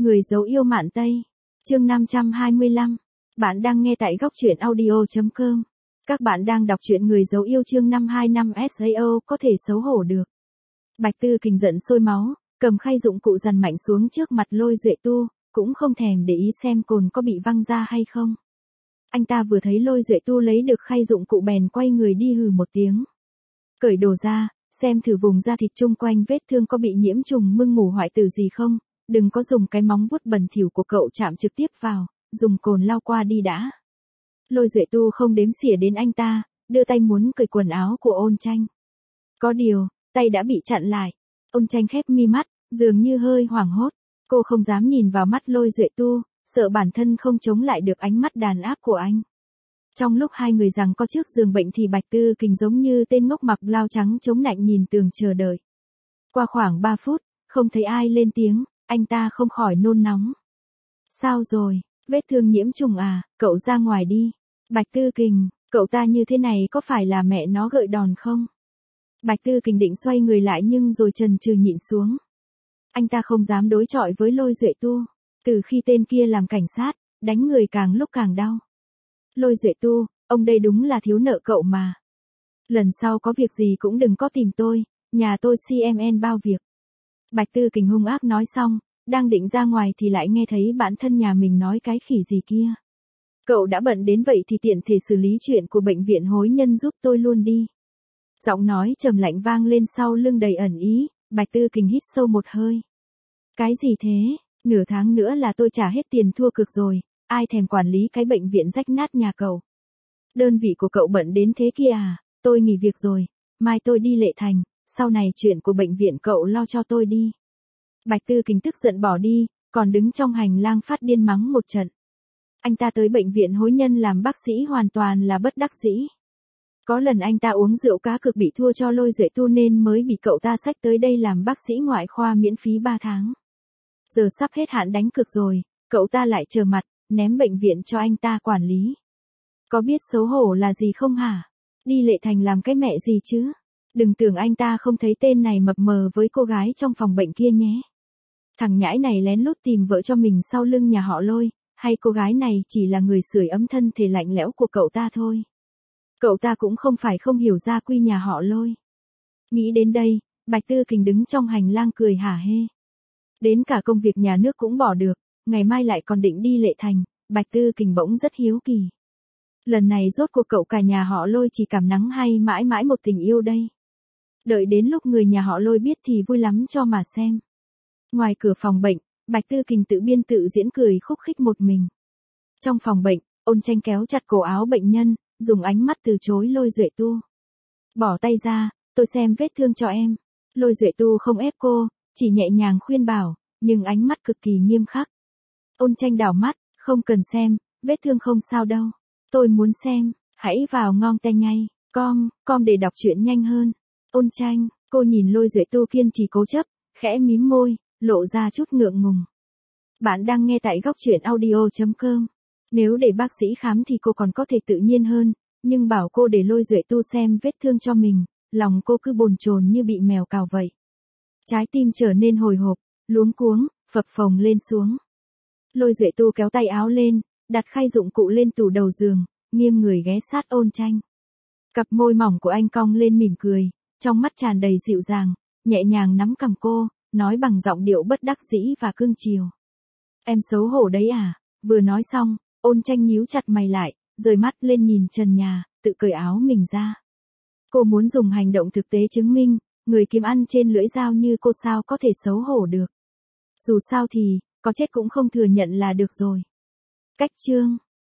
Người giấu yêu Mạn Tây. Chương 525. Bạn đang nghe tại góc truyện audio.com. Các bạn đang đọc truyện Người giấu yêu chương 525 SAO có thể xấu hổ được. Bạch Tư Kình giận sôi máu, cầm khay dụng cụ dằn mạnh xuống trước mặt Lôi Duệ Tu, cũng không thèm để ý xem cồn có bị văng ra hay không. Anh ta vừa thấy Lôi Duệ Tu lấy được khay dụng cụ bèn quay người đi hừ một tiếng. Cởi đồ ra, xem thử vùng da thịt chung quanh vết thương có bị nhiễm trùng mưng mủ hoại tử gì không, đừng có dùng cái móng vuốt bẩn thỉu của cậu chạm trực tiếp vào, dùng cồn lau qua đi đã. Lôi Duệ Tu không đếm xỉa đến anh ta, đưa tay muốn cởi quần áo của Ôn Tranh. Có điều, tay đã bị chặn lại. Ôn Tranh khép mi mắt, dường như hơi hoảng hốt. Cô không dám nhìn vào mắt Lôi Duệ Tu, sợ bản thân không chống lại được ánh mắt đàn áp của anh. Trong lúc hai người giằng co trước giường bệnh thì Bạch Tư Kình giống như tên ngốc mặc blau trắng chống nạnh nhìn tường chờ đợi. Qua khoảng 3 phút, không thấy ai lên tiếng, anh ta không khỏi nôn nóng. Sao rồi, vết thương nhiễm trùng à, cậu ra ngoài đi. Bạch Tư Kình, cậu ta như thế này có phải là mẹ nó gợi đòn không? Bạch Tư Kình định xoay người lại nhưng rồi chần chừ nhịn xuống. Anh ta không dám đối chọi với Lôi Duệ Tu. Từ khi tên kia làm cảnh sát, đánh người càng lúc càng đau. Lôi Duệ Tu, ông đây đúng là thiếu nợ cậu mà. Lần sau có việc gì cũng đừng có tìm tôi, nhà tôi CMN bao việc. Bạch Tư Kình hung ác nói xong, đang định ra ngoài thì lại nghe thấy bạn thân nhà mình nói cái khỉ gì kia. Cậu đã bận đến vậy thì tiện thể xử lý chuyện của bệnh viện hối nhân giúp tôi luôn đi. Giọng nói trầm lạnh vang lên sau lưng đầy ẩn ý, Bạch Tư Kình hít sâu một hơi. Cái gì thế, nửa tháng nữa là tôi trả hết tiền thua cược rồi, ai thèm quản lý cái bệnh viện rách nát nhà cậu. Đơn vị của cậu bận đến thế kia à, tôi nghỉ việc rồi, mai tôi đi Lệ Thành, sau này chuyện của bệnh viện cậu lo cho tôi đi. Bạch Tư Kình tức giận bỏ đi, còn đứng trong hành lang phát điên mắng một trận. Anh ta tới bệnh viện hối nhân làm bác sĩ hoàn toàn là bất đắc dĩ. Có lần anh ta uống rượu cá cược bị thua cho Lôi Duệ Tu nên mới bị cậu ta xách tới đây làm bác sĩ ngoại khoa miễn phí 3 tháng. Giờ sắp hết hạn đánh cược rồi, cậu ta lại trơ mặt, ném bệnh viện cho anh ta quản lý. Có biết xấu hổ là gì không hả? Đi Lệ Thành làm cái mẹ gì chứ? Đừng tưởng anh ta không thấy tên này mập mờ với cô gái trong phòng bệnh kia nhé. Thằng nhãi này lén lút tìm vợ cho mình sau lưng nhà họ Lôi, hay cô gái này chỉ là người sưởi ấm thân thể lạnh lẽo của cậu ta thôi. Cậu ta cũng không phải không hiểu gia quy nhà họ Lôi. Nghĩ đến đây, Bạch Tư Kình đứng trong hành lang cười hả hê. Đến cả công việc nhà nước cũng bỏ được, ngày mai lại còn định đi Lệ Thành, Bạch Tư Kình bỗng rất hiếu kỳ. Lần này rốt cuộc cậu cả nhà họ Lôi chỉ cảm nắng hay mãi mãi một tình yêu đây. Đợi đến lúc người nhà họ Lôi biết thì vui lắm cho mà xem. Ngoài cửa phòng bệnh, Bạch Tư Kình tự biên tự diễn cười khúc khích một mình. Trong phòng bệnh, Ôn Tranh kéo chặt cổ áo bệnh nhân, dùng ánh mắt từ chối Lôi Duệ Tu. Bỏ tay ra, tôi xem vết thương cho em. Lôi Duệ Tu không ép cô, chỉ nhẹ nhàng khuyên bảo, nhưng ánh mắt cực kỳ nghiêm khắc. Ôn Tranh đảo mắt, không cần xem, vết thương không sao đâu. Tôi muốn xem, hãy vào ngon tay ngay, com để đọc truyện nhanh hơn. Ôn Tranh, cô nhìn Lôi Duệ Tu kiên trì cố chấp, khẽ mím môi, lộ ra chút ngượng ngùng. Bạn đang nghe tại góc truyện audio.com. Nếu để bác sĩ khám thì cô còn có thể tự nhiên hơn, nhưng bảo cô để Lôi Duệ Tu xem vết thương cho mình, lòng cô cứ bồn chồn như bị mèo cào vậy. Trái tim trở nên hồi hộp, luống cuống, phập phồng lên xuống. Lôi Duệ Tu kéo tay áo lên, đặt khay dụng cụ lên tủ đầu giường, nghiêng người ghé sát Ôn Tranh. Cặp môi mỏng của anh cong lên mỉm cười, trong mắt tràn đầy dịu dàng, nhẹ nhàng nắm cằm cô, nói bằng giọng điệu bất đắc dĩ và cương chiều. Em xấu hổ đấy à? Vừa nói xong, Ôn Tranh nhíu chặt mày lại, rời mắt lên nhìn trần nhà, tự cởi áo mình ra. Cô muốn dùng hành động thực tế chứng minh, người kiếm ăn trên lưỡi dao như cô sao có thể xấu hổ được. Dù sao thì, có chết cũng không thừa nhận là được rồi. Cách chương